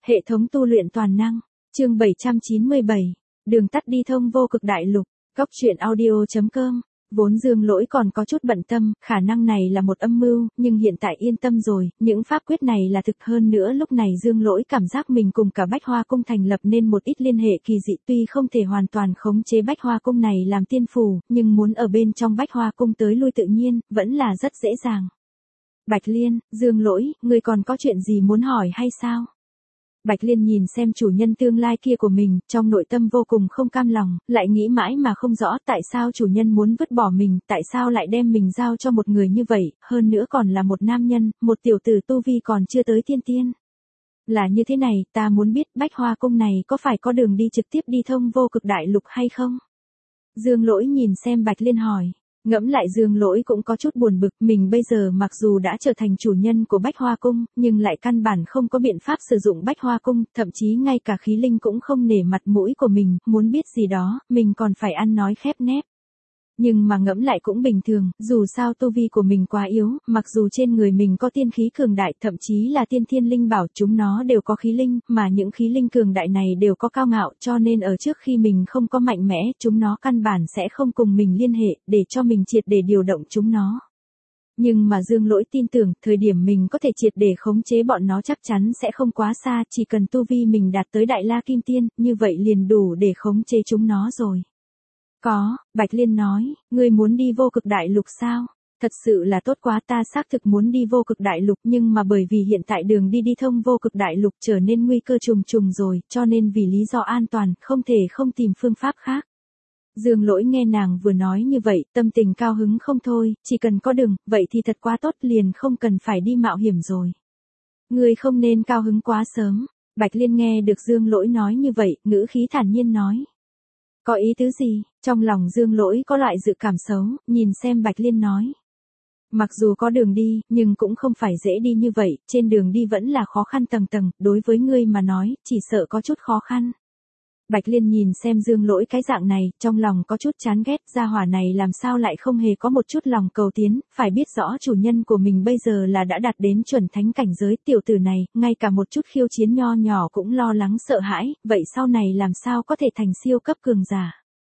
Hệ thống tu luyện toàn năng, chương 797, đường tắt đi thông vô cực đại lục, góc truyện audio.com. Vốn Dương Lỗi còn có chút bận tâm, khả năng này là một âm mưu, nhưng hiện tại yên tâm rồi, những pháp quyết này là thực. Hơn nữa lúc này Dương Lỗi cảm giác mình cùng cả Bách Hoa Cung thành lập nên một ít liên hệ kỳ dị, tuy không thể hoàn toàn khống chế Bách Hoa Cung này làm tiên phù, nhưng muốn ở bên trong Bách Hoa Cung tới lui tự nhiên, vẫn là rất dễ dàng. Bạch Liên, Dương Lỗi, ngươi còn có chuyện gì muốn hỏi hay sao? Bạch Liên nhìn xem chủ nhân tương lai kia của mình, trong nội tâm vô cùng không cam lòng, lại nghĩ mãi mà không rõ tại sao chủ nhân muốn vứt bỏ mình, tại sao lại đem mình giao cho một người như vậy, hơn nữa còn là một nam nhân, một tiểu tử tu vi còn chưa tới tiên tiên. Là như thế này, ta muốn biết Bách Hoa Cung này có phải có đường đi trực tiếp đi thông vô cực đại lục hay không? Dương Lỗi nhìn xem Bạch Liên hỏi. Ngẫm lại Dương Lỗi cũng có chút buồn bực, mình bây giờ mặc dù đã trở thành chủ nhân của Bách Hoa Cung, nhưng lại căn bản không có biện pháp sử dụng Bách Hoa Cung, thậm chí ngay cả khí linh cũng không nể mặt mũi của mình, muốn biết gì đó, mình còn phải ăn nói khép nép. Nhưng mà ngẫm lại cũng bình thường, dù sao tu vi của mình quá yếu, mặc dù trên người mình có tiên khí cường đại, thậm chí là tiên thiên linh bảo, chúng nó đều có khí linh, mà những khí linh cường đại này đều có cao ngạo, cho nên ở trước khi mình không có mạnh mẽ, chúng nó căn bản sẽ không cùng mình liên hệ, để cho mình triệt để điều động chúng nó. Nhưng mà Dương Lỗi tin tưởng, thời điểm mình có thể triệt để khống chế bọn nó chắc chắn sẽ không quá xa, chỉ cần tu vi mình đạt tới Đại La Kim Tiên, như vậy liền đủ để khống chế chúng nó rồi. Có, Bạch Liên nói, ngươi muốn đi vô cực đại lục sao? Thật sự là tốt quá, ta xác thực muốn đi vô cực đại lục, nhưng mà bởi vì hiện tại đường đi thông vô cực đại lục trở nên nguy cơ trùng trùng rồi, cho nên vì lý do an toàn, không thể không tìm phương pháp khác. Dương Lỗi nghe nàng vừa nói như vậy, tâm tình cao hứng không thôi, chỉ cần có đường, vậy thì thật quá tốt, liền không cần phải đi mạo hiểm rồi. Ngươi không nên cao hứng quá sớm. Bạch Liên nghe được Dương Lỗi nói như vậy, ngữ khí thản nhiên nói. Có ý tứ gì? Trong lòng Dương Lỗi có loại dự cảm xấu, nhìn xem Bạch Liên nói. Mặc dù có đường đi, nhưng cũng không phải dễ đi như vậy, trên đường đi vẫn là khó khăn tầng tầng, đối với ngươi mà nói, chỉ sợ có chút khó khăn. Bạch Liên nhìn xem Dương Lỗi cái dạng này, trong lòng có chút chán ghét, gia hỏa này làm sao lại không hề có một chút lòng cầu tiến, phải biết rõ chủ nhân của mình bây giờ là đã đạt đến chuẩn thánh cảnh giới, tiểu tử này, ngay cả một chút khiêu chiến nho nhỏ cũng lo lắng sợ hãi, vậy sau này làm sao có thể thành siêu cấp cường giả.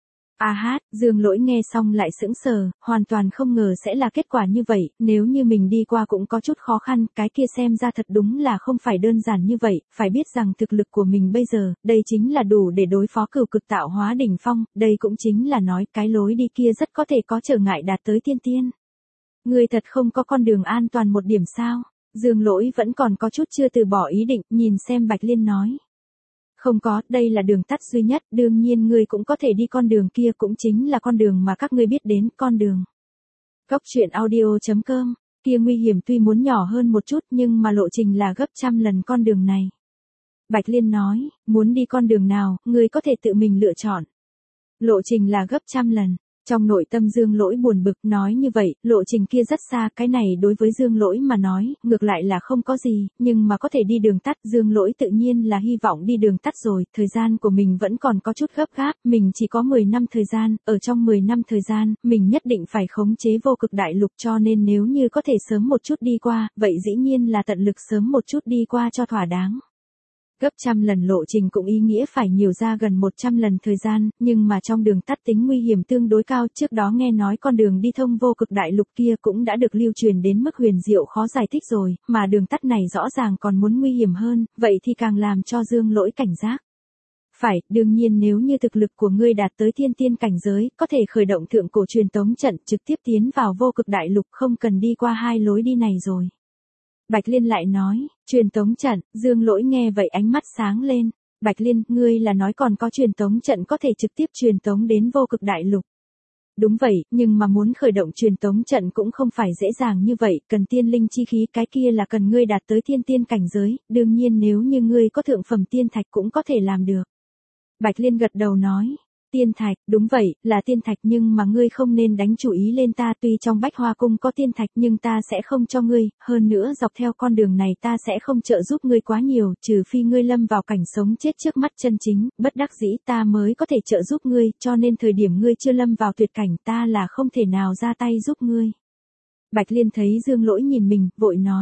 Dương Lỗi nghe xong lại sững sờ, hoàn toàn không ngờ sẽ là kết quả như vậy, nếu như mình đi qua cũng có chút khó khăn, cái kia xem ra thật đúng là không phải đơn giản như vậy, phải biết rằng thực lực của mình bây giờ, đây chính là đủ để đối phó cửu cực tạo hóa đỉnh phong, đây cũng chính là nói cái lối đi kia rất có thể có trở ngại đạt tới tiên tiên. Người thật không có con đường an toàn một điểm sao? Dương Lỗi vẫn còn có chút chưa từ bỏ ý định, nhìn xem Bạch Liên nói. Không có, đây là đường tắt duy nhất, đương nhiên ngươi cũng có thể đi con đường kia, cũng chính là con đường mà các ngươi biết đến, con đường. Góc truyện audio.com, kia nguy hiểm tuy muốn nhỏ hơn một chút nhưng mà lộ trình là gấp trăm lần con đường này. Bạch Liên nói, muốn đi con đường nào, ngươi có thể tự mình lựa chọn. Lộ trình là gấp trăm lần. Trong nội tâm Dương Lỗi buồn bực, nói như vậy, lộ trình kia rất xa, cái này đối với Dương Lỗi mà nói, ngược lại là không có gì, nhưng mà có thể đi đường tắt, Dương Lỗi tự nhiên là hy vọng đi đường tắt rồi, thời gian của mình vẫn còn có chút gấp gáp, mình chỉ có 10 năm thời gian, ở trong 10 năm thời gian, mình nhất định phải khống chế vô cực đại lục, cho nên nếu như có thể sớm một chút đi qua, vậy dĩ nhiên là tận lực sớm một chút đi qua cho thỏa đáng. Gấp trăm lần lộ trình cũng ý nghĩa phải nhiều ra gần 100 lần thời gian, nhưng mà trong đường tắt tính nguy hiểm tương đối cao, trước đó nghe nói con đường đi thông vô cực đại lục kia cũng đã được lưu truyền đến mức huyền diệu khó giải thích rồi, mà đường tắt này rõ ràng còn muốn nguy hiểm hơn, vậy thì càng làm cho Dương Lỗi cảnh giác. Phải, đương nhiên nếu như thực lực của ngươi đạt tới thiên tiên cảnh giới, có thể khởi động thượng cổ truyền tống trận trực tiếp tiến vào vô cực đại lục, không cần đi qua hai lối đi này rồi. Bạch Liên lại nói, truyền tống trận, Dương Lỗi nghe vậy ánh mắt sáng lên. Bạch Liên, ngươi là nói còn có truyền tống trận có thể trực tiếp truyền tống đến vô cực đại lục. Đúng vậy, nhưng mà muốn khởi động truyền tống trận cũng không phải dễ dàng như vậy, cần tiên linh chi khí, cái kia là cần ngươi đạt tới thiên tiên cảnh giới, đương nhiên nếu như ngươi có thượng phẩm tiên thạch cũng có thể làm được. Bạch Liên gật đầu nói. Tiên thạch, đúng vậy, là tiên thạch nhưng mà ngươi không nên đánh chủ ý lên ta, tuy trong Bách Hoa Cung có tiên thạch nhưng ta sẽ không cho ngươi, hơn nữa dọc theo con đường này ta sẽ không trợ giúp ngươi quá nhiều, trừ phi ngươi lâm vào cảnh sống chết trước mắt chân chính, bất đắc dĩ ta mới có thể trợ giúp ngươi, cho nên thời điểm ngươi chưa lâm vào tuyệt cảnh ta là không thể nào ra tay giúp ngươi. Bạch Liên thấy Dương Lỗi nhìn mình, vội nói.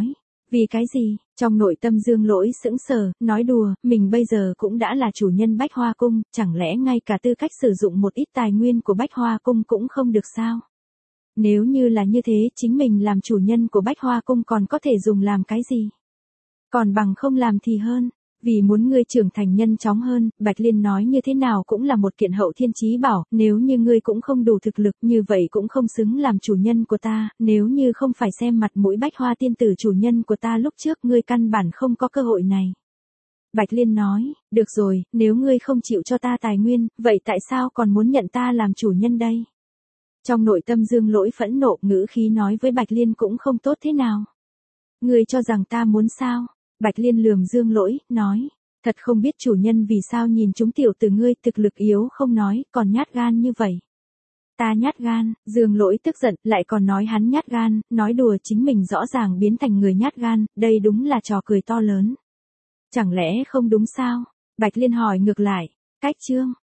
Vì cái gì? Trong nội tâm Dương Lỗi sững sờ, nói đùa, mình bây giờ cũng đã là chủ nhân Bách Hoa Cung, chẳng lẽ ngay cả tư cách sử dụng một ít tài nguyên của Bách Hoa Cung cũng không được sao? Nếu như là như thế, chính mình làm chủ nhân của Bách Hoa Cung còn có thể dùng làm cái gì? Còn bằng không làm thì hơn. Vì muốn ngươi trưởng thành nhanh chóng hơn, Bạch Liên nói như thế nào cũng là một kiện hậu thiên chí bảo, nếu như ngươi cũng không đủ thực lực như vậy cũng không xứng làm chủ nhân của ta, nếu như không phải xem mặt mũi Bách Hoa tiên tử chủ nhân của ta lúc trước ngươi căn bản không có cơ hội này. Bạch Liên nói, được rồi, nếu ngươi không chịu cho ta tài nguyên, vậy tại sao còn muốn nhận ta làm chủ nhân đây? Trong nội tâm Dương Lỗi phẫn nộ, ngữ khí nói với Bạch Liên cũng không tốt thế nào. Ngươi cho rằng ta muốn sao? Bạch Liên lườm Dương Lỗi, nói, thật không biết chủ nhân vì sao nhìn chúng tiểu tử ngươi thực lực yếu không nói, còn nhát gan như vậy. Ta nhát gan, Dương Lỗi tức giận, lại còn nói hắn nhát gan, nói đùa chính mình rõ ràng biến thành người nhát gan, đây đúng là trò cười to lớn. Chẳng lẽ không đúng sao? Bạch Liên hỏi ngược lại, cách chương.